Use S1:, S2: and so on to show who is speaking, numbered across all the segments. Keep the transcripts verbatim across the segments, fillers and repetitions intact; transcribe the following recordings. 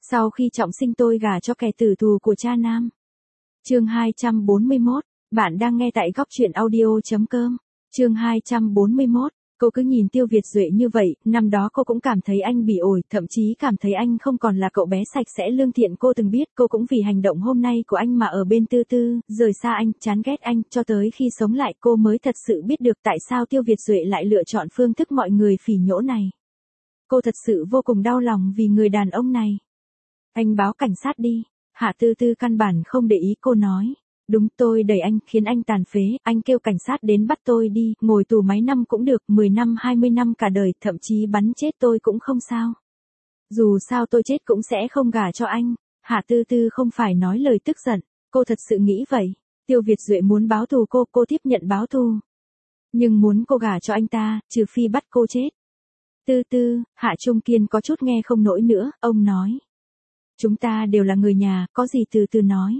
S1: Sau khi trọng sinh tôi gả cho kẻ tử thù của cha nam. Chương hai trăm bốn mươi mốt, bạn đang nghe tại góc truyện audio.com. Chương hai trăm bốn mươi mốt, cô cứ nhìn Tiêu Việt Duệ như vậy, năm đó cô cũng cảm thấy anh bị ổi, thậm chí cảm thấy anh không còn là cậu bé sạch sẽ lương thiện cô từng biết, cô cũng vì hành động hôm nay của anh mà ở bên Tư Tư, rời xa anh, chán ghét anh, cho tới khi sống lại cô mới thật sự biết được tại sao Tiêu Việt Duệ lại lựa chọn phương thức mọi người phỉ nhổ này. Cô thật sự vô cùng đau lòng vì người đàn ông này. Anh báo cảnh sát đi. Hạ Tư Tư căn bản không để ý cô nói. Đúng, tôi đẩy anh, khiến anh tàn phế, anh kêu cảnh sát đến bắt tôi đi, ngồi tù mấy năm cũng được, mười năm hai mươi năm cả đời, thậm chí bắn chết tôi cũng không sao. Dù sao tôi chết cũng sẽ không gả cho anh. Hạ Tư Tư không phải nói lời tức giận, cô thật sự nghĩ vậy. Tiêu Việt Duệ muốn báo thù cô, cô tiếp nhận báo thù. Nhưng muốn cô gả cho anh ta, trừ phi bắt cô chết. Tư Tư, Hạ Trung Kiên có chút nghe không nổi nữa, ông nói. Chúng ta đều là người nhà, có gì từ từ nói.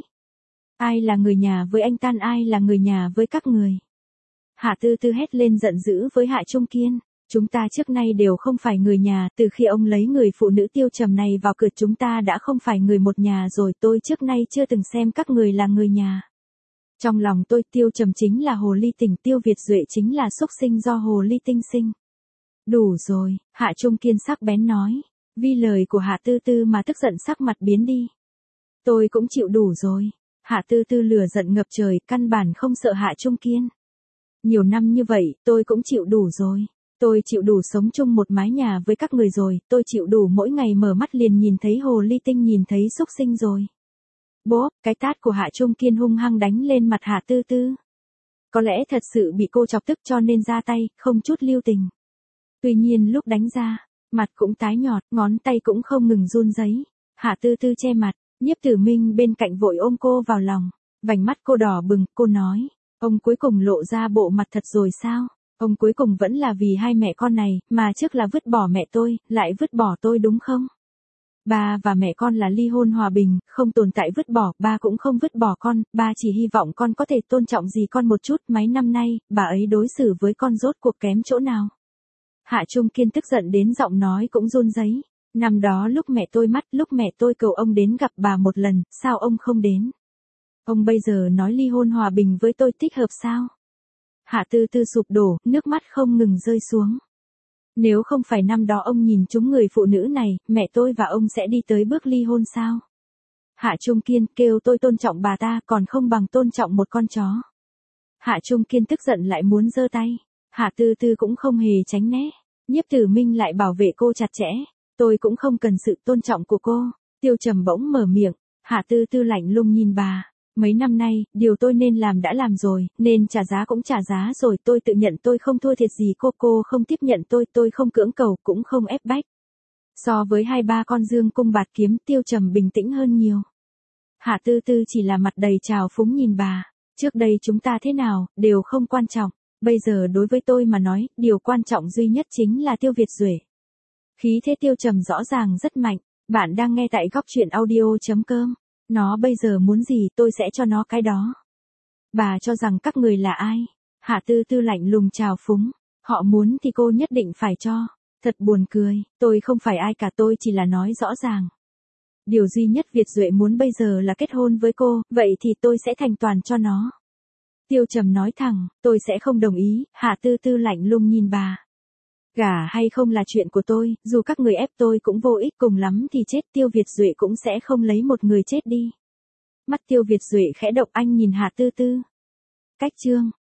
S1: Ai là người nhà với anh Tan, ai là người nhà với các người. Hạ Tư Tư hét lên giận dữ với Hạ Trung Kiên. Chúng ta trước nay đều không phải người nhà, từ khi ông lấy người phụ nữ Tiêu Trầm này vào cửa chúng ta đã không phải người một nhà rồi, tôi trước nay chưa từng xem các người là người nhà. Trong lòng tôi Tiêu Trầm chính là hồ ly tinh, Tiêu Việt Duệ chính là xúc sinh do hồ ly tinh sinh. Đủ rồi, Hạ Trung Kiên sắc bén nói. Vì lời của Hạ Tư Tư mà tức giận sắc mặt biến đi. Tôi cũng chịu đủ rồi. Hạ Tư Tư lửa giận ngập trời, căn bản không sợ Hạ Trung Kiên. Nhiều năm như vậy, tôi cũng chịu đủ rồi. Tôi chịu đủ sống chung một mái nhà với các người rồi, tôi chịu đủ mỗi ngày mở mắt liền nhìn thấy hồ ly tinh, nhìn thấy xúc sinh rồi. Bố, cái tát của Hạ Trung Kiên hung hăng đánh lên mặt Hạ Tư Tư. Có lẽ thật sự bị cô chọc tức cho nên ra tay, không chút lưu tình. Tuy nhiên lúc đánh ra, mặt cũng tái nhọt, ngón tay cũng không ngừng run rẩy. Hạ Tư Tư che mặt, Nhiếp Tử Minh bên cạnh vội ôm cô vào lòng, vành mắt cô đỏ bừng, cô nói, ông cuối cùng lộ ra bộ mặt thật rồi sao? Ông cuối cùng vẫn là vì hai mẹ con này, mà trước là vứt bỏ mẹ tôi, lại vứt bỏ tôi đúng không? Ba và mẹ con là ly hôn hòa bình, không tồn tại vứt bỏ, ba cũng không vứt bỏ con, ba chỉ hy vọng con có thể tôn trọng gì con một chút, mấy năm nay, bà ấy đối xử với con rốt cuộc kém chỗ nào? Hạ Trung Kiên tức giận đến giọng nói cũng run rẩy. Năm đó lúc mẹ tôi mất, lúc mẹ tôi cầu ông đến gặp bà một lần, sao ông không đến? Ông bây giờ nói ly hôn hòa bình với tôi thích hợp sao? Hạ Tư Tư sụp đổ, nước mắt không ngừng rơi xuống. Nếu không phải năm đó ông nhìn trúng người phụ nữ này, mẹ tôi và ông sẽ đi tới bước ly hôn sao? Hạ Trung Kiên kêu tôi tôn trọng bà ta còn không bằng tôn trọng một con chó. Hạ Trung Kiên tức giận lại muốn giơ tay. Hạ Tư Tư cũng không hề tránh né. Nhiếp Tử Minh lại bảo vệ cô chặt chẽ. Tôi cũng không cần sự tôn trọng của cô. Tiêu Trầm bỗng mở miệng. Hạ Tư Tư lạnh lùng nhìn bà. Mấy năm nay, điều tôi nên làm đã làm rồi, nên trả giá cũng trả giá rồi, tôi tự nhận tôi không thua thiệt gì cô, cô không tiếp nhận tôi, tôi không cưỡng cầu, cũng không ép bách. So với hai ba con dương cung bạt kiếm, Tiêu Trầm bình tĩnh hơn nhiều. Hạ Tư Tư chỉ là mặt đầy trào phúng nhìn bà. Trước đây chúng ta thế nào, đều không quan trọng. Bây giờ đối với tôi mà nói, điều quan trọng duy nhất chính là Tiêu Việt Duệ. Khí thế Tiêu Trầm rõ ràng rất mạnh. Bạn đang nghe tại góc truyện audio.com. Nó bây giờ muốn gì tôi sẽ cho nó cái đó. Bà cho rằng các người là ai? Hạ Tư Tư lạnh lùng trào phúng. Họ muốn thì cô nhất định phải cho. Thật buồn cười, tôi không phải ai cả, tôi chỉ là nói rõ ràng. Điều duy nhất Việt Duệ muốn bây giờ là kết hôn với cô, vậy thì tôi sẽ thành toàn cho nó. Tiêu Trầm nói thẳng, tôi sẽ không đồng ý. Hạ Tư Tư lạnh lùng nhìn bà. Gả hay không là chuyện của tôi, dù các người ép tôi cũng vô ích, cùng lắm thì chết, Tiêu Việt Duệ cũng sẽ không lấy một người chết đi. Mắt Tiêu Việt Duệ khẽ động, anh nhìn Hạ Tư Tư. Cách chương